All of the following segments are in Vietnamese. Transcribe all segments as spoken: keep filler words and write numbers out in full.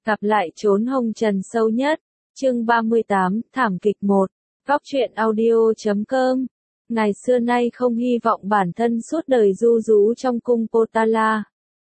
Gặp lại chốn hồng trần sâu nhất. Chương ba mươi tám, thảm kịch một. Góc truyện audio chấm com. Ngày xưa nay không hy vọng bản thân suốt đời du rú trong cung Potala.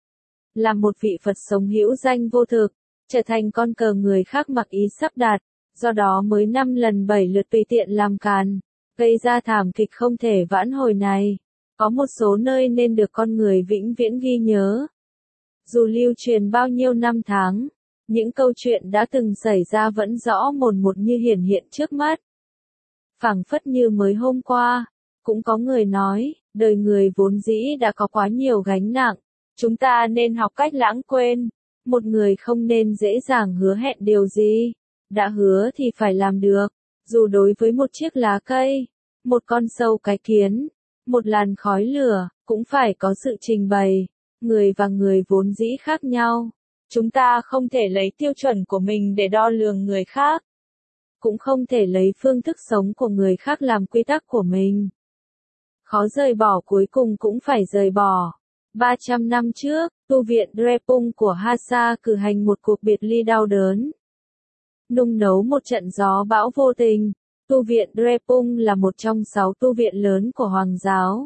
Là một vị Phật sống hữu danh vô thực, trở thành con cờ người khác mặc ý sắp đặt, do đó mới năm lần bảy lượt tùy tiện làm càn, gây ra thảm kịch không thể vãn hồi này. Có một số nơi nên được con người vĩnh viễn ghi nhớ. Dù lưu truyền bao nhiêu năm tháng, những câu chuyện đã từng xảy ra vẫn rõ mồn một như hiển hiện trước mắt. Phảng phất như mới hôm qua, cũng có người nói, đời người vốn dĩ đã có quá nhiều gánh nặng, chúng ta nên học cách lãng quên. Một người không nên dễ dàng hứa hẹn điều gì, đã hứa thì phải làm được, dù đối với một chiếc lá cây, một con sâu cái kiến, một làn khói lửa, cũng phải có sự trình bày. Người và người vốn dĩ khác nhau. Chúng ta không thể lấy tiêu chuẩn của mình để đo lường người khác. Cũng không thể lấy phương thức sống của người khác làm quy tắc của mình. Khó rời bỏ cuối cùng cũng phải rời bỏ. ba trăm năm trước, tu viện Drepung của Hasa cử hành một cuộc biệt ly đau đớn. Nung nấu một trận gió bão vô tình. Tu viện Drepung là một trong sáu tu viện lớn của Hoàng giáo.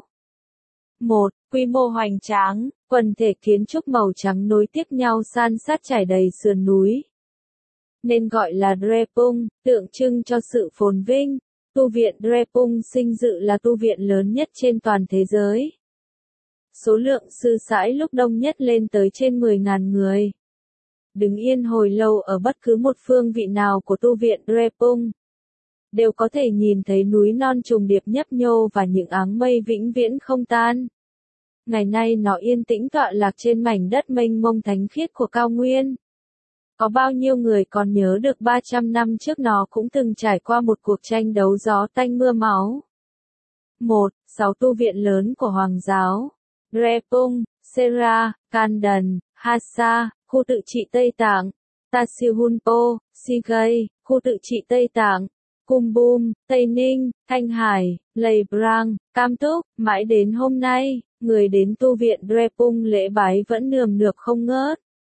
một. Quy mô hoành tráng, quần thể kiến trúc màu trắng nối tiếp nhau san sát trải đầy sườn núi. Nên gọi là Drepung, tượng trưng cho sự phồn vinh. Tu viện Drepung sinh dự là tu viện lớn nhất trên toàn thế giới. Số lượng sư sãi lúc đông nhất lên tới trên mười nghìn người. Đứng yên hồi lâu ở bất cứ một phương vị nào của tu viện Drepung, đều có thể nhìn thấy núi non trùng điệp nhấp nhô và những áng mây vĩnh viễn không tan. Ngày nay nó yên tĩnh tọa lạc trên mảnh đất mênh mông thánh khiết của cao nguyên. Có bao nhiêu người còn nhớ được ba trăm năm trước nó cũng từng trải qua một cuộc tranh đấu gió tanh mưa máu. một. Sáu tu viện lớn của Hoàng giáo. Drepung, Sera, Kandan, Hasa, khu tự trị Tây Tạng, Tasilhunpo, Sigay, khu tự trị Tây Tạng, Kumbum, Tây Ninh, Thanh Hải, Lầy Brang, Cam Túc. Mãi đến hôm nay, người đến tu viện Drepung lễ bái vẫn nườm nượp không ngớt.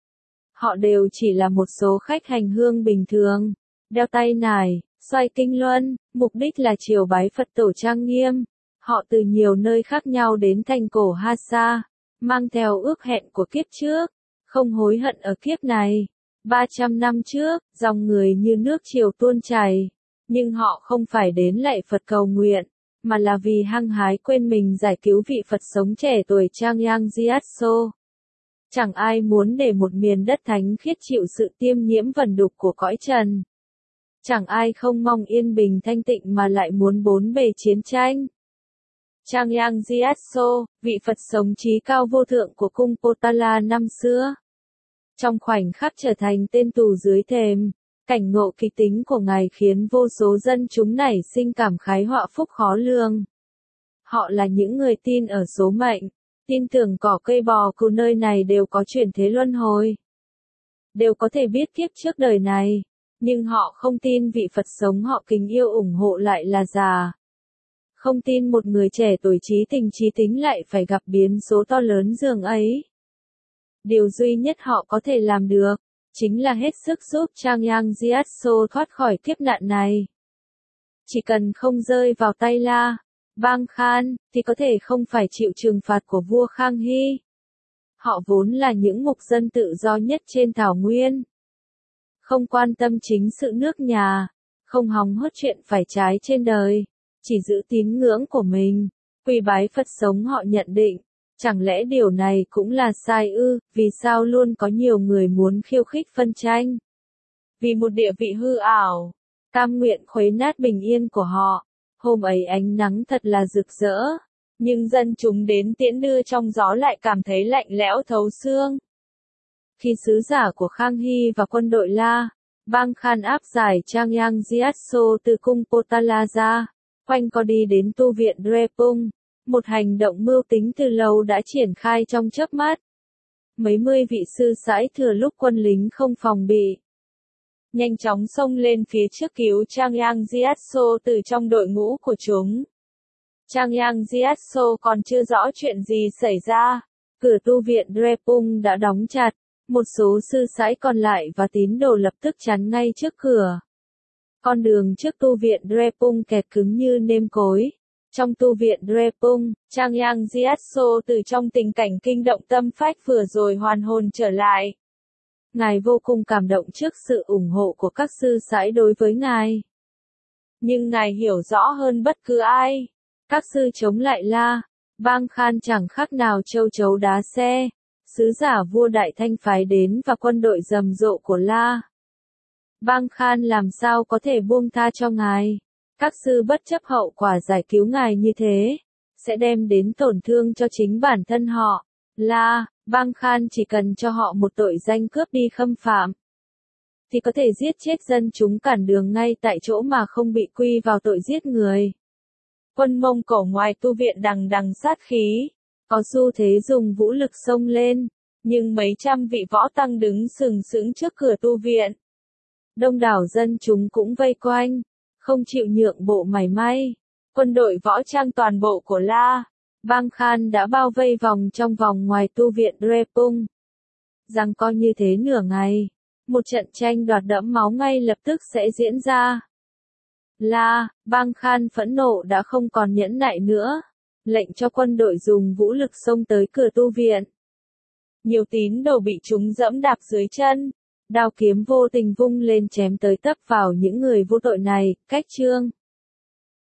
Họ đều chỉ là một số khách hành hương bình thường, đeo tay nải, xoay kinh luân, mục đích là triều bái Phật tổ trang nghiêm. Họ từ nhiều nơi khác nhau đến thành cổ Hasa, mang theo ước hẹn của kiếp trước, không hối hận ở kiếp này. ba trăm năm trước, dòng người như nước triều tuôn chảy, nhưng họ không phải đến lạy Phật cầu nguyện, mà là vì hăng hái quên mình giải cứu vị Phật sống trẻ tuổi Changyang Gyatso. Chẳng ai muốn để một miền đất thánh khiết chịu sự tiêm nhiễm vẩn đục của cõi trần. Chẳng ai không mong yên bình thanh tịnh mà lại muốn bốn bề chiến tranh. Changyang Gyatso, vị Phật sống trí cao vô thượng của cung Potala năm xưa, trong khoảnh khắc trở thành tên tù dưới thềm. Cảnh ngộ kịch tính của ngài khiến vô số dân chúng nảy sinh cảm khái họa phúc khó lường. Họ là những người tin ở số mệnh, tin tưởng cỏ cây bò cừu nơi này đều có chuyển thế luân hồi, đều có thể biết kiếp trước đời này, nhưng họ không tin vị Phật sống họ kính yêu ủng hộ lại là già. Không tin một người trẻ tuổi trí tình trí tính lại phải gặp biến số to lớn dường ấy. Điều duy nhất họ có thể làm được chính là hết sức giúp Changyang Gyatso thoát khỏi kiếp nạn này. Chỉ cần không rơi vào tay La, Bang Khan, thì có thể không phải chịu trừng phạt của vua Khang Hy. Họ vốn là những mục dân tự do nhất trên thảo nguyên. Không quan tâm chính sự nước nhà, không hòng hốt chuyện phải trái trên đời, chỉ giữ tín ngưỡng của mình, quỳ bái Phật sống họ nhận định. Chẳng lẽ điều này cũng là sai ư? Vì sao luôn có nhiều người muốn khiêu khích phân tranh? Vì một địa vị hư ảo, cam nguyện khuấy nát bình yên của họ. Hôm ấy ánh nắng thật là rực rỡ, nhưng dân chúng đến tiễn đưa trong gió lại cảm thấy lạnh lẽo thấu xương. Khi sứ giả của Khang Hy và quân đội La, Bang Khan áp giải Changyang Gyatso từ cung Potala ra, quanh co đi đến tu viện Drepung. Một hành động mưu tính từ lâu đã triển khai trong chớp mắt. Mấy mươi vị sư sãi thừa lúc quân lính không phòng bị, nhanh chóng xông lên phía trước cứu Changyang Gyatso từ trong đội ngũ của chúng. Changyang Gyatso còn chưa rõ chuyện gì xảy ra, cửa tu viện Drepung đã đóng chặt, Một số sư sãi còn lại và tín đồ lập tức chắn ngay trước cửa. Con đường trước tu viện Drepung kẹt cứng như nêm cối. Trong tu viện Drepung, Trang Yang Gyatso từ trong tình cảnh kinh động tâm phách vừa rồi hoàn hồn trở lại. Ngài vô cùng cảm động trước sự ủng hộ của các sư sãi đối với ngài. Nhưng ngài hiểu rõ hơn bất cứ ai. Các sư chống lại La, Bang Khan chẳng khác nào châu chấu đá xe. Sứ giả vua Đại Thanh phái đến và quân đội rầm rộ của La Bang Khan làm sao có thể buông tha cho ngài. Các sư bất chấp hậu quả giải cứu ngài như thế, sẽ đem đến tổn thương cho chính bản thân họ. La Bang Khan chỉ cần cho họ một tội danh cướp đi khâm phạm, thì có thể giết chết dân chúng cản đường ngay tại chỗ mà không bị quy vào tội giết người. Quân Mông Cổ ngoài tu viện đằng đằng sát khí, có xu thế dùng vũ lực xông lên, nhưng mấy trăm vị võ tăng đứng sừng sững trước cửa tu viện. Đông đảo dân chúng cũng vây quanh, không chịu nhượng bộ mảy may. Quân đội võ trang toàn bộ của La Bang Khan đã bao vây vòng trong vòng ngoài tu viện Drepung. Giằng co như thế nửa ngày, một trận tranh đoạt đẫm máu ngay lập tức sẽ diễn ra. La Bang Khan phẫn nộ đã không còn nhẫn nại nữa, lệnh cho quân đội dùng vũ lực xông tới cửa tu viện. Nhiều tín đồ bị chúng dẫm đạp dưới chân, đao kiếm vô tình vung lên chém tới tấp vào những người vô tội này. Cách chương